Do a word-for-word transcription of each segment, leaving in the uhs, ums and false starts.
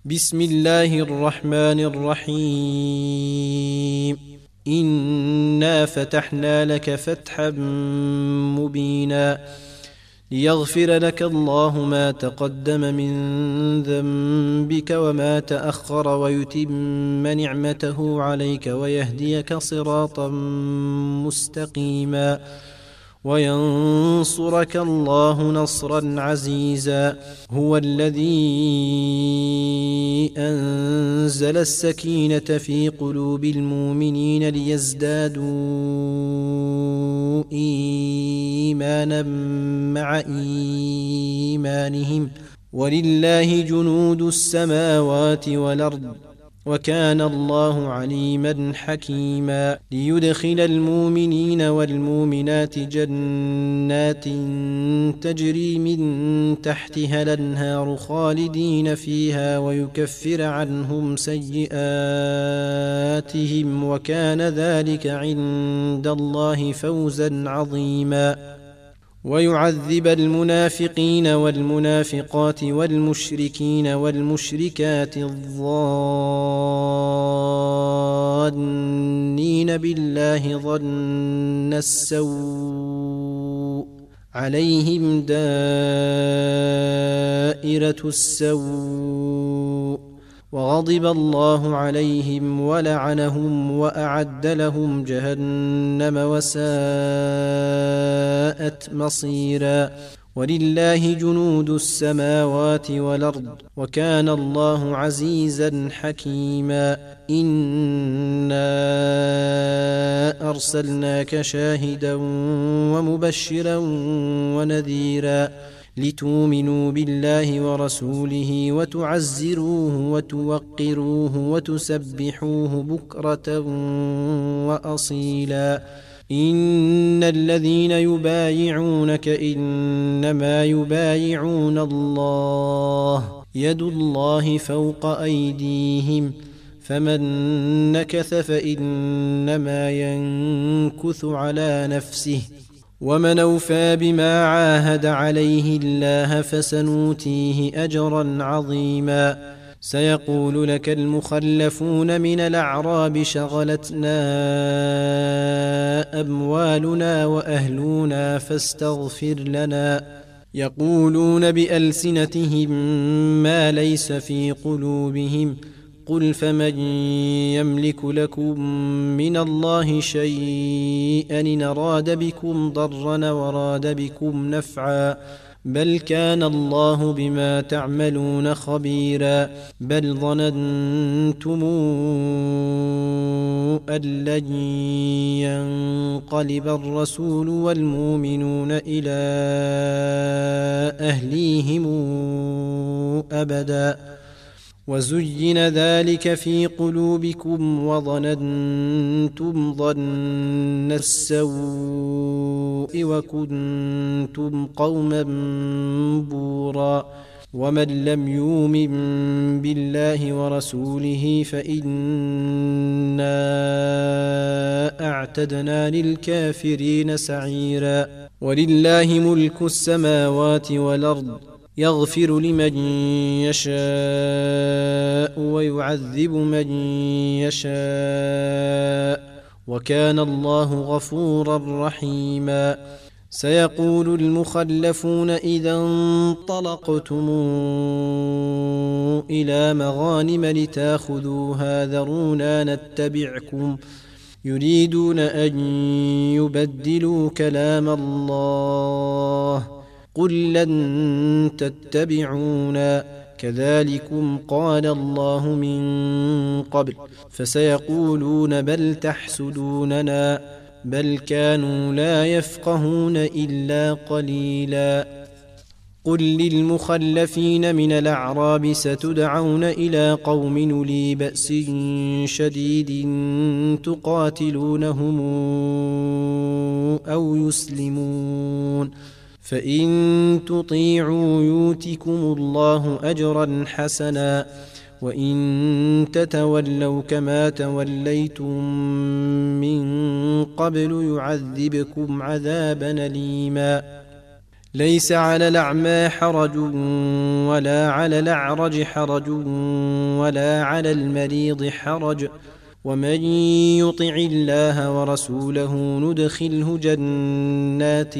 بسم الله الرحمن الرحيم. إنا فتحنا لك فتحا مبينا ليغفر لك الله ما تقدم من ذنبك وما تأخر ويتم نعمته عليك ويهديك صراطا مستقيما وينصرك الله نصرا عزيزا. هو الذي أنزل السكينة في قلوب المؤمنين ليزدادوا إيمانا مع إيمانهم ولله جنود السماوات والأرض وكان الله عليما حكيما. ليدخل المؤمنين والمؤمنات جنات تجري من تحتها الأنهار خالدين فيها ويكفر عنهم سيئاتهم وكان ذلك عند الله فوزا عظيما. ويعذب المنافقين والمنافقات والمشركين والمشركات الظانين بالله ظن السوء عليهم دائرة السوء وغضب الله عليهم ولعنهم وأعد لهم جهنم وساءت مصيرا. ولله جنود السماوات والأرض وكان الله عزيزا حكيما. إنا أرسلناك شاهدا ومبشرا ونذيرا لتؤمنوا بالله ورسوله وتعزروه وتوقروه وتسبحوه بكرة وأصيلا. إن الذين يبايعونك إنما يبايعون الله يد الله فوق أيديهم فمن نكث فإنما ينكث على نفسه ومن أوفى بما عاهد عليه الله فسنؤتيه أجرا عظيما. سيقول لك المخلفون من الأعراب شغلتنا أموالنا وأهلنا فاستغفر لنا يقولون بألسنتهم ما ليس في قلوبهم قل فمن يملك لكم من الله شيئا إن أراد بكم ضرا وراد بكم نفعا بل كان الله بما تعملون خبيرا. بل ظننتم أن لن ينقلب الرسول والمؤمنون إلى أهليهم أبدا وزين ذلك في قلوبكم وظننتم ظن السوء وكنتم قوما بورا. ومن لم يؤمن بالله ورسوله فإنا أعتدنا للكافرين سعيرا. ولله ملك السماوات والأرض يغفر لمن يشاء ويعذب من يشاء وكان الله غفورا رحيما. سيقول المخلفون إذا انطلقتم إلى مغانم لتاخذوها ذرونا نتبعكم يريدون أن يبدلوا كلام الله قل لن تتبعونا كذلكم قال الله من قبل فسيقولون بل تحسدوننا بل كانوا لا يفقهون إلا قليلا. قل للمخلفين من الأعراب ستدعون إلى قوم أولي بأس شديد تقاتلونهم أو يسلمون فإن تطيعوا يؤتكم الله أجرا حسنا وإن تتولوا كما توليتم من قبل يعذبكم عذابا أليما. ليس على الأعمى حرج ولا على الأعرج حرج ولا على المريض حرج ومن يطع الله ورسوله ندخله جنات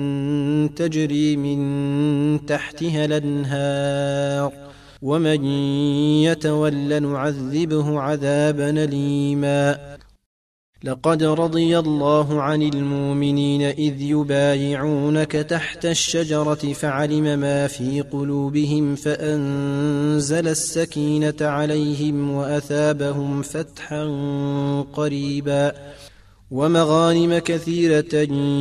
تجري من تحتها الأنهار ومن يتول نعذبه عذابا أليما. لقد رضي الله عن المؤمنين إذ يبايعونك تحت الشجرة فعلم ما في قلوبهم فأنزل السكينة عليهم وأثابهم فتحا قريبا ومغانم كثيرة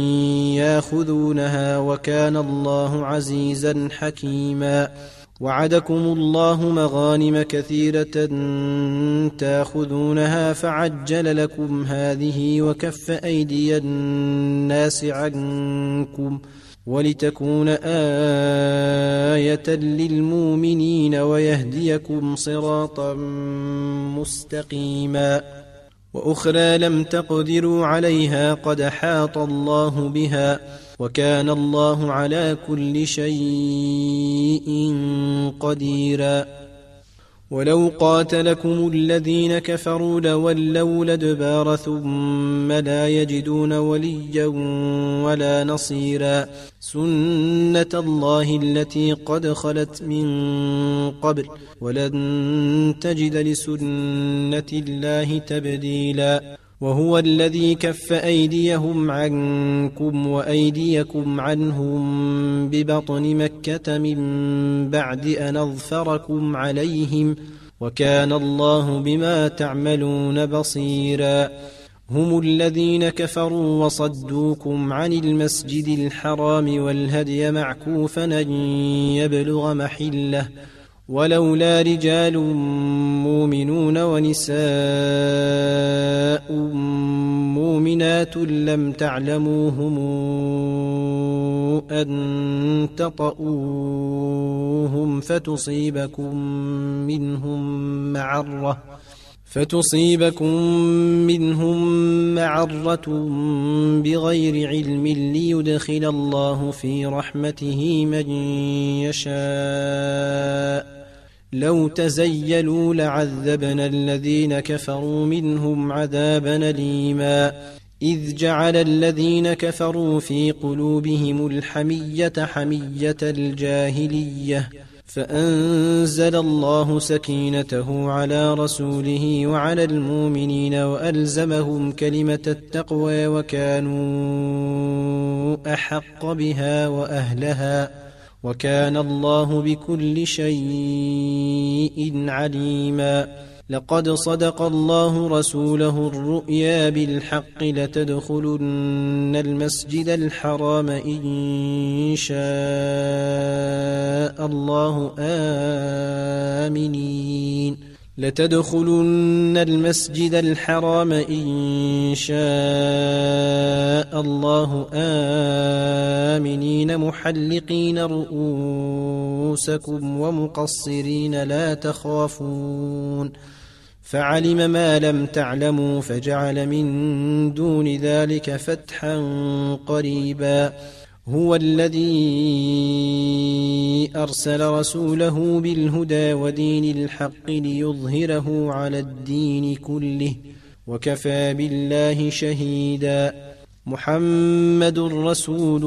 ياخذونها وكان الله عزيزا حكيما. وعدكم الله مغانم كثيرة تاخذونها فعجل لكم هذه وكف أيدي الناس عنكم ولتكون آية للمؤمنين ويهديكم صراطا مستقيما. وأخرى لم تقدروا عليها قد حاط الله بها وكان الله على كل شيء قديرا. ولو قاتلكم الذين كفروا لولوا الأدبار ثم لا يجدون وليا ولا نصيرا. سنة الله التي قد خلت من قبل ولن تجد لسنة الله تبديلا. وهو الذي كف أيديهم عنكم وأيديكم عنهم ببطن مكة من بعد أن أظفركم عليهم وكان الله بما تعملون بصيرا. هم الذين كفروا وصدوكم عن المسجد الحرام والهدي معكوفا أن يبلغ محله ولولا رجال مؤمنون ونساء مؤمنات لم تعلموهم أن تطؤوهم فتصيبكم منهم معرة فتصيبكم منهم معرة بغير علم ليدخل الله في رحمته من يشاء. لو تزيلوا لعذبنا الذين كفروا منهم عذابا أليما. إذ جعل الذين كفروا في قلوبهم الحمية حمية الجاهلية فأنزل الله سكينته على رسوله وعلى المؤمنين وألزمهم كلمة التقوى وكانوا أحق بها وأهلها وكان الله بكل شيء عليما. لقد صدق الله رسوله الرؤيا بالحق لتدخلن المسجد الحرام إن شاء الله آمنين لتدخلن المسجد الحرام إن شاء الله آمنين محلقين رؤوسكم ومقصرين لا تخافون فعلم ما لم تعلموا فجعل من دون ذلك فتحا قريبا. هو الذي أرسل رسوله بالهدى ودين الحق ليظهره على الدين كله وكفى بالله شهيدا. محمد رسول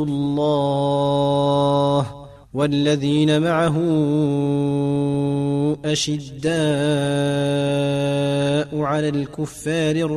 الله والذين معه أشداء على الكفار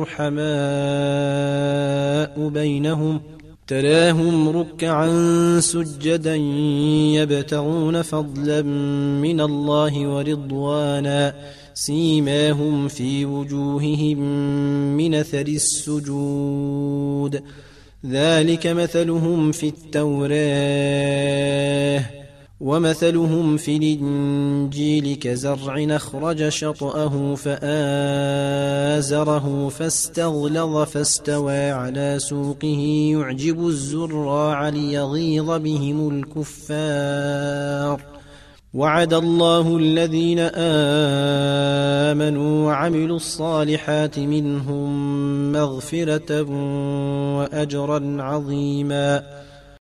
رحماء بينهم تراهم ركعا سجدا يبتغون فضلا من الله ورضوانا سيماهم في وجوههم من أثر السجود ذلك مثلهم في التوراة ومثلهم في الإنجيل كزرع أخرج شطأه فآزره فاستغلظ فاستوى على سوقه يعجب الزراع ليغيظ بهم الكفار. وعد الله الذين آمنوا وعملوا الصالحات منهم مغفرة وأجرا عظيما.